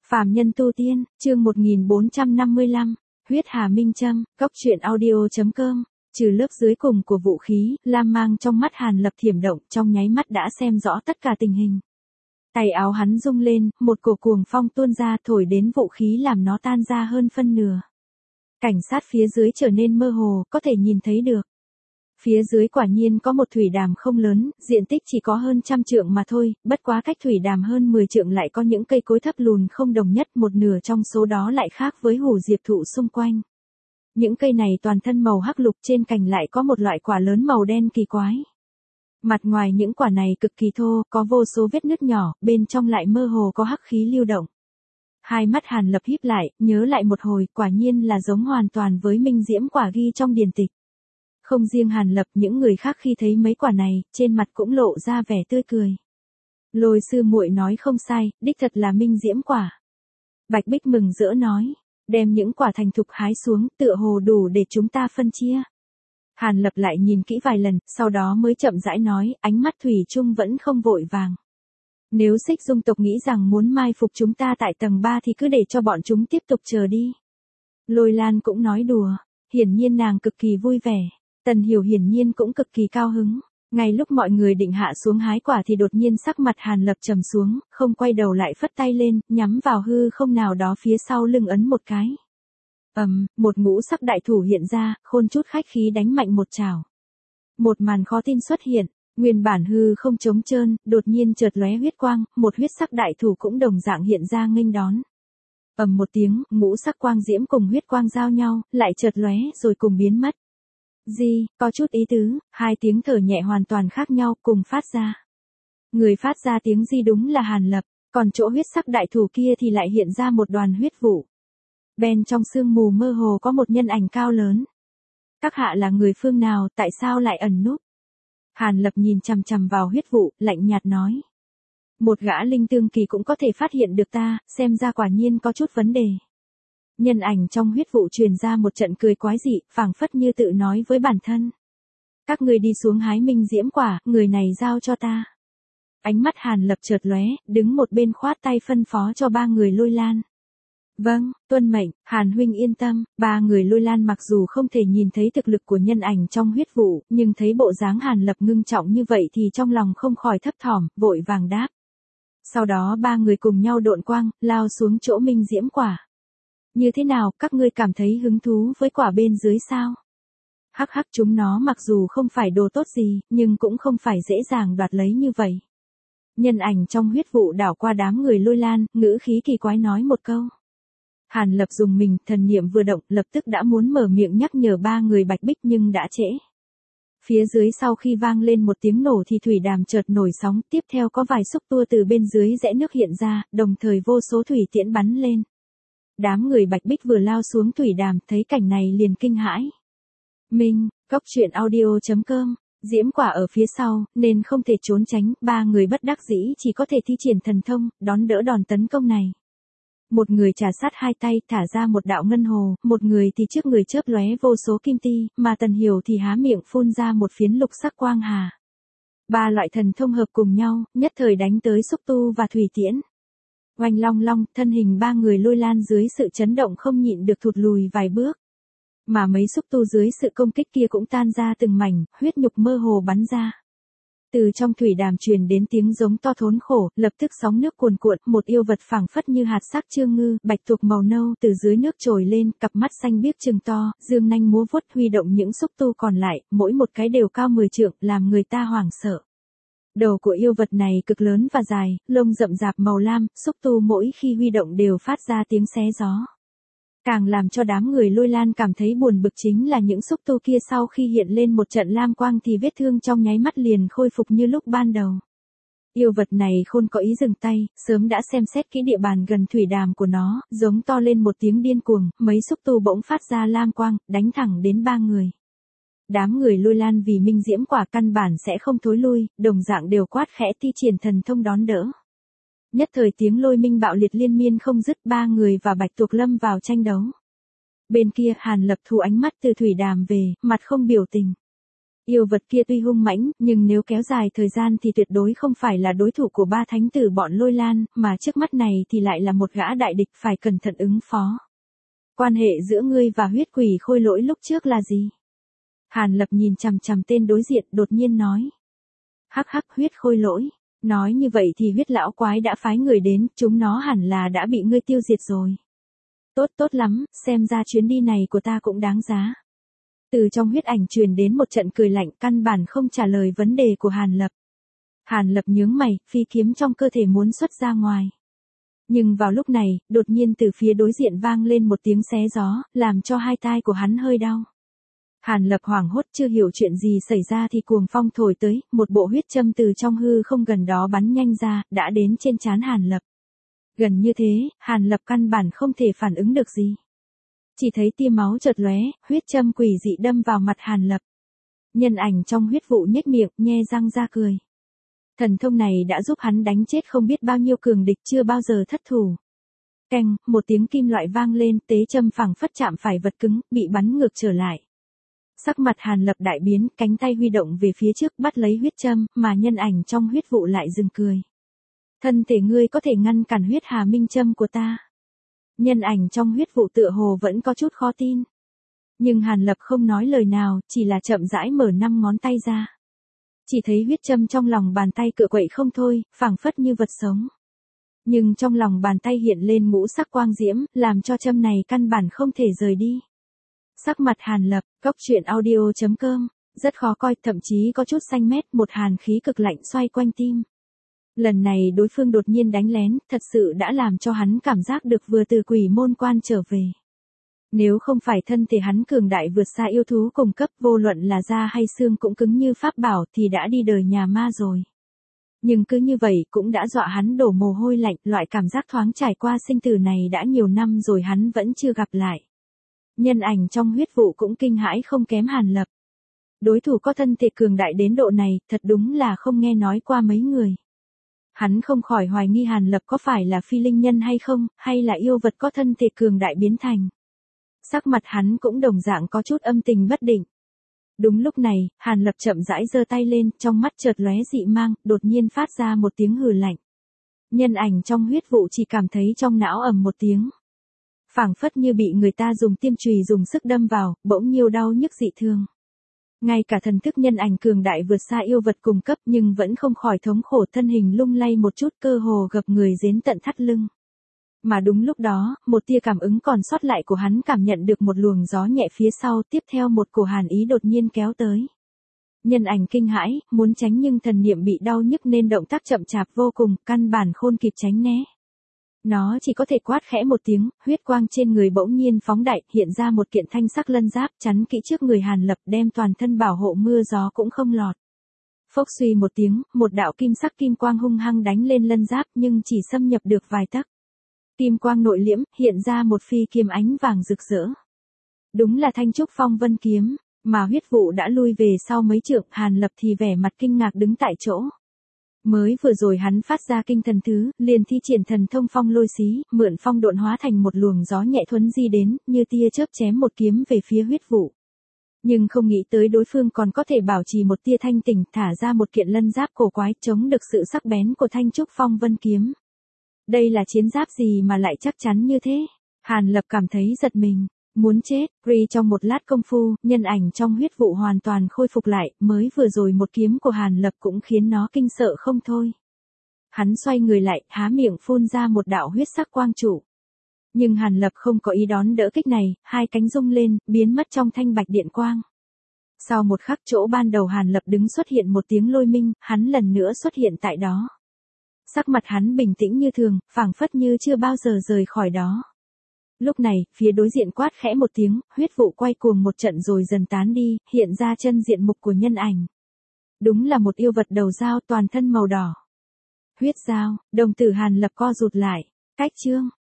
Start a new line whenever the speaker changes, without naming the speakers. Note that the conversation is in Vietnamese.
Phàm nhân tu tiên, chương 1455, huyết hà minh châm, góc truyện audio.com. Trừ lớp dưới cùng của vũ khí, lam mang trong mắt Hàn Lập thiểm động, trong nháy mắt đã xem rõ tất cả tình hình. Tay áo hắn rung lên, một cổ cuồng phong tuôn ra thổi đến vũ khí làm nó tan ra hơn phân nửa. Cảnh sát phía dưới trở nên mơ hồ, có thể nhìn thấy được. Phía dưới quả nhiên có một thủy đàm không lớn, diện tích chỉ có hơn 100 trượng mà thôi, bất quá cách thủy đàm hơn 10 trượng lại có những cây cối thấp lùn không đồng nhất, một nửa trong số đó lại khác với hủ diệp thụ xung quanh. Những cây này toàn thân màu hắc lục, trên cành lại có một loại quả lớn màu đen kỳ quái. Mặt ngoài những quả này cực kỳ thô, có vô số vết nứt nhỏ, bên trong lại mơ hồ có hắc khí lưu động. Hai mắt Hàn Lập híp lại, nhớ lại một hồi, quả nhiên là giống hoàn toàn với minh diễm quả ghi trong điển tịch. Không riêng Hàn Lập, những người khác khi thấy mấy quả này, trên mặt cũng lộ ra vẻ tươi cười. Lôi sư muội nói không sai, đích thật là minh diễm quả. Bạch Bích mừng rỡ nói, đem những quả thành thục hái xuống, tựa hồ đủ để chúng ta phân chia. Hàn Lập lại nhìn kỹ vài lần, sau đó mới chậm rãi nói, ánh mắt thủy chung vẫn không vội vàng. Nếu Xích Dung tộc nghĩ rằng muốn mai phục chúng ta tại tầng 3 thì cứ để cho bọn chúng tiếp tục chờ đi. Lôi Lan cũng nói đùa, hiển nhiên nàng cực kỳ vui vẻ. Tần Hiểu hiển nhiên cũng cực kỳ cao hứng. Ngay lúc mọi người định hạ xuống hái quả thì đột nhiên sắc mặt Hàn Lập trầm xuống, không quay đầu lại phất tay lên, nhắm vào hư không nào đó phía sau lưng ấn một cái. Một ngũ sắc đại thủ hiện ra, khôn chút khách khí đánh mạnh một chảo. Một màn khó tin xuất hiện, nguyên bản hư không trống trơn, đột nhiên chợt lóe huyết quang, một huyết sắc đại thủ cũng đồng dạng hiện ra nghênh đón. Một tiếng, ngũ sắc quang diễm cùng huyết quang giao nhau, lại chợt lóe rồi cùng biến mất. Có chút ý tứ, hai tiếng thở nhẹ hoàn toàn khác nhau cùng phát ra. Người phát ra tiếng đúng là Hàn Lập, còn chỗ huyết sắc đại thủ kia thì lại hiện ra một đoàn huyết vụ. Bên trong sương mù mơ hồ có một nhân ảnh cao lớn. Các hạ là người phương nào, tại sao lại ẩn núp? Hàn Lập nhìn chằm chằm vào huyết vụ, lạnh nhạt nói. Một gã linh tương kỳ cũng có thể phát hiện được ta, xem ra quả nhiên có chút vấn đề. Nhân ảnh trong huyết vụ truyền ra một trận cười quái dị, phảng phất như tự nói với bản thân. Các ngươi đi xuống hái minh diễm quả, người này giao cho ta. Ánh mắt Hàn Lập chợt lóe, đứng một bên khoát tay phân phó cho ba người Lôi Lan. Vâng, tuân mệnh, Hàn huynh yên tâm. Ba người Lôi Lan mặc dù không thể nhìn thấy thực lực của nhân ảnh trong huyết vụ, nhưng thấy bộ dáng Hàn Lập ngưng trọng như vậy thì trong lòng không khỏi thấp thỏm, vội vàng đáp. Sau đó ba người cùng nhau độn quang, lao xuống chỗ minh diễm quả. Như thế nào, các ngươi cảm thấy hứng thú với quả bên dưới sao? Hắc hắc, chúng nó mặc dù không phải đồ tốt gì, nhưng cũng không phải dễ dàng đoạt lấy như vậy. Nhân ảnh trong huyết vụ đảo qua đám người Lôi Lan, ngữ khí kỳ quái nói một câu. Hàn Lập dùng mình, thần niệm vừa động, lập tức đã muốn mở miệng nhắc nhở ba người Bạch Bích nhưng đã trễ. Phía dưới sau khi vang lên một tiếng nổ thì thủy đàm chợt nổi sóng, tiếp theo có vài xúc tua từ bên dưới rẽ nước hiện ra, đồng thời vô số thủy tiễn bắn lên. Đám người Bạch Bích vừa lao xuống thủy đàm, thấy cảnh này liền kinh hãi. Góc truyện audio.com, diễm quả ở phía sau, nên không thể trốn tránh, ba người bất đắc dĩ chỉ có thể thi triển thần thông, đón đỡ đòn tấn công này. Một người trà sát hai tay, thả ra một đạo ngân hồ, một người thì trước người chớp lóe vô số kim ti, mà Tần Hiểu thì há miệng phun ra một phiến lục sắc quang hà. Ba loại thần thông hợp cùng nhau, nhất thời đánh tới xúc tu và thủy tiễn. Oanh long long, thân hình ba người Lôi Lan dưới sự chấn động không nhịn được thụt lùi vài bước. Mà mấy xúc tu dưới sự công kích kia cũng tan ra từng mảnh, huyết nhục mơ hồ bắn ra. Từ trong thủy đàm truyền đến tiếng giống to thốn khổ, lập tức sóng nước cuồn cuộn, một yêu vật phảng phất như hạt sắc trương ngư, bạch tuộc màu nâu từ dưới nước trồi lên, cặp mắt xanh biếc trừng to, dương nanh múa vuốt huy động những xúc tu còn lại, mỗi một cái đều cao 10 trượng, làm người ta hoảng sợ. Đầu của yêu vật này cực lớn và dài, lông rậm rạp màu lam, xúc tu mỗi khi huy động đều phát ra tiếng xé gió. Càng làm cho đám người Lôi Lan cảm thấy buồn bực chính là những xúc tu kia sau khi hiện lên một trận lam quang thì vết thương trong nháy mắt liền khôi phục như lúc ban đầu. Yêu vật này khôn có ý dừng tay, sớm đã xem xét kỹ địa bàn gần thủy đàm của nó, giống to lên một tiếng điên cuồng, mấy xúc tu bỗng phát ra lam quang, đánh thẳng đến ba người. Đám người Lôi Lan vì minh diễm quả căn bản sẽ không thối lui, đồng dạng đều quát khẽ thi triển thần thông đón đỡ. Nhất thời tiếng lôi minh bạo liệt liên miên không dứt, ba người và Bạch Tuộc lâm vào tranh đấu. Bên kia Hàn Lập thu ánh mắt từ thủy đàm về, mặt không biểu tình. Yêu vật kia tuy hung mãnh, nhưng nếu kéo dài thời gian thì tuyệt đối không phải là đối thủ của ba thánh tử bọn Lôi Lan, mà trước mắt này thì lại là một gã đại địch phải cẩn thận ứng phó. Quan hệ giữa ngươi và huyết quỷ khôi lỗi lúc trước là gì? Hàn Lập nhìn chằm chằm tên đối diện đột nhiên nói. Hắc hắc, huyết khôi lỗi. Nói như vậy thì huyết lão quái đã phái người đến, chúng nó hẳn là đã bị ngươi tiêu diệt rồi. Tốt tốt lắm, xem ra chuyến đi này của ta cũng đáng giá. Từ trong huyết ảnh truyền đến một trận cười lạnh, căn bản không trả lời vấn đề của Hàn Lập. Hàn Lập nhướng mày, phi kiếm trong cơ thể muốn xuất ra ngoài. Nhưng vào lúc này, đột nhiên từ phía đối diện vang lên một tiếng xé gió, làm cho hai tai của hắn hơi đau. Hàn Lập hoảng hốt chưa hiểu chuyện gì xảy ra thì cuồng phong thổi tới, một bộ huyết châm từ trong hư không gần đó bắn nhanh ra, đã đến trên trán Hàn Lập. Gần như thế, Hàn Lập căn bản không thể phản ứng được gì. Chỉ thấy tia máu chợt lóe, huyết châm quỷ dị đâm vào mặt Hàn Lập. Nhân ảnh trong huyết vụ nhếch miệng, nhe răng ra cười. Thần thông này đã giúp hắn đánh chết không biết bao nhiêu cường địch chưa bao giờ thất thủ. Keng, một tiếng kim loại vang lên, tế châm phẳng phất chạm phải vật cứng, bị bắn ngược trở lại. Sắc mặt Hàn Lập đại biến, cánh tay huy động về phía trước bắt lấy huyết châm, mà nhân ảnh trong huyết vụ lại dừng cười. Thân thể ngươi có thể ngăn cản huyết hà minh châm của ta. Nhân ảnh trong huyết vụ tựa hồ vẫn có chút khó tin. Nhưng Hàn Lập không nói lời nào, chỉ là chậm rãi mở 5 ngón tay ra. Chỉ thấy huyết châm trong lòng bàn tay cựa quậy không thôi, phảng phất như vật sống. Nhưng trong lòng bàn tay hiện lên ngũ sắc quang diễm, làm cho châm này căn bản không thể rời đi. Sắc mặt Hàn Lập, cóc truyện audio.com, rất khó coi, thậm chí có chút xanh mét, một hàn khí cực lạnh xoay quanh tim. Lần này đối phương đột nhiên đánh lén, thật sự đã làm cho hắn cảm giác được vừa từ quỷ môn quan trở về. Nếu không phải thân thể hắn cường đại vượt xa yêu thú cùng cấp, vô luận là da hay xương cũng cứng như pháp bảo thì đã đi đời nhà ma rồi. Nhưng cứ như vậy cũng đã dọa hắn đổ mồ hôi lạnh, loại cảm giác thoáng trải qua sinh tử này đã nhiều năm rồi hắn vẫn chưa gặp lại. Nhân ảnh trong huyết vụ cũng kinh hãi không kém Hàn Lập. Đối thủ có thân thể cường đại đến độ này, thật đúng là không nghe nói qua mấy người. Hắn không khỏi hoài nghi Hàn Lập có phải là phi linh nhân hay không, hay là yêu vật có thân thể cường đại biến thành. Sắc mặt hắn cũng đồng dạng có chút âm tình bất định. Đúng lúc này, Hàn Lập chậm rãi giơ tay lên, trong mắt chợt lóe dị mang, đột nhiên phát ra một tiếng hừ lạnh. Nhân ảnh trong huyết vụ chỉ cảm thấy trong não ầm một tiếng. Phảng phất như bị người ta dùng tiêm chùy dùng sức đâm vào, bỗng nhiều đau nhức dị thường. Ngay cả thần thức nhân ảnh cường đại vượt xa yêu vật cùng cấp nhưng vẫn không khỏi thống khổ, thân hình lung lay một chút, cơ hồ gập người đến tận thắt lưng. Mà đúng lúc đó, một tia cảm ứng còn sót lại của hắn cảm nhận được một luồng gió nhẹ phía sau, tiếp theo một cổ hàn ý đột nhiên kéo tới. Nhân ảnh kinh hãi, muốn tránh nhưng thần niệm bị đau nhức nên động tác chậm chạp vô cùng, căn bản không kịp tránh né. Nó chỉ có thể quát khẽ một tiếng, huyết quang trên người bỗng nhiên phóng đại, hiện ra một kiện thanh sắc lân giáp chắn kỹ trước người Hàn Lập, đem toàn thân bảo hộ mưa gió cũng không lọt. Phốc suy một tiếng, một đạo kim sắc kim quang hung hăng đánh lên lân giáp nhưng chỉ xâm nhập được vài tấc. Kim quang nội liễm, hiện ra một phi kiếm ánh vàng rực rỡ. Đúng là Thanh Trúc Phong Vân kiếm, mà huyết vụ đã lui về sau mấy trượng, Hàn Lập thì vẻ mặt kinh ngạc đứng tại chỗ. Mới vừa rồi hắn phát ra kinh thần thứ, liền thi triển thần thông phong lôi xí, mượn phong độn hóa thành một luồng gió nhẹ thuấn di đến, như tia chớp chém một kiếm về phía huyết vụ. Nhưng không nghĩ tới đối phương còn có thể bảo trì một tia thanh tỉnh, thả ra một kiện lân giáp cổ quái chống được sự sắc bén của Thanh Trúc Phong Vân kiếm. Đây là chiến giáp gì mà lại chắc chắn như thế? Hàn Lập cảm thấy giật mình. Muốn chết, trong một lát công phu, nhân ảnh trong huyết vụ hoàn toàn khôi phục lại, mới vừa rồi một kiếm của Hàn Lập cũng khiến nó kinh sợ không thôi. Hắn xoay người lại, há miệng phun ra một đạo huyết sắc quang trụ. Nhưng Hàn Lập không có ý đón đỡ kích này, hai cánh rung lên, biến mất trong thanh bạch điện quang. Sau một khắc chỗ ban đầu Hàn Lập đứng xuất hiện một tiếng lôi minh, hắn lần nữa xuất hiện tại đó. Sắc mặt hắn bình tĩnh như thường, phảng phất như chưa bao giờ rời khỏi đó. Lúc này, phía đối diện quát khẽ một tiếng, huyết vụ quay cuồng một trận rồi dần tán đi, hiện ra chân diện mục của nhân ảnh. Đúng là một yêu vật đầu dao toàn thân màu đỏ. Huyết dao, đồng tử Hàn Lập co rụt lại. Cách chương.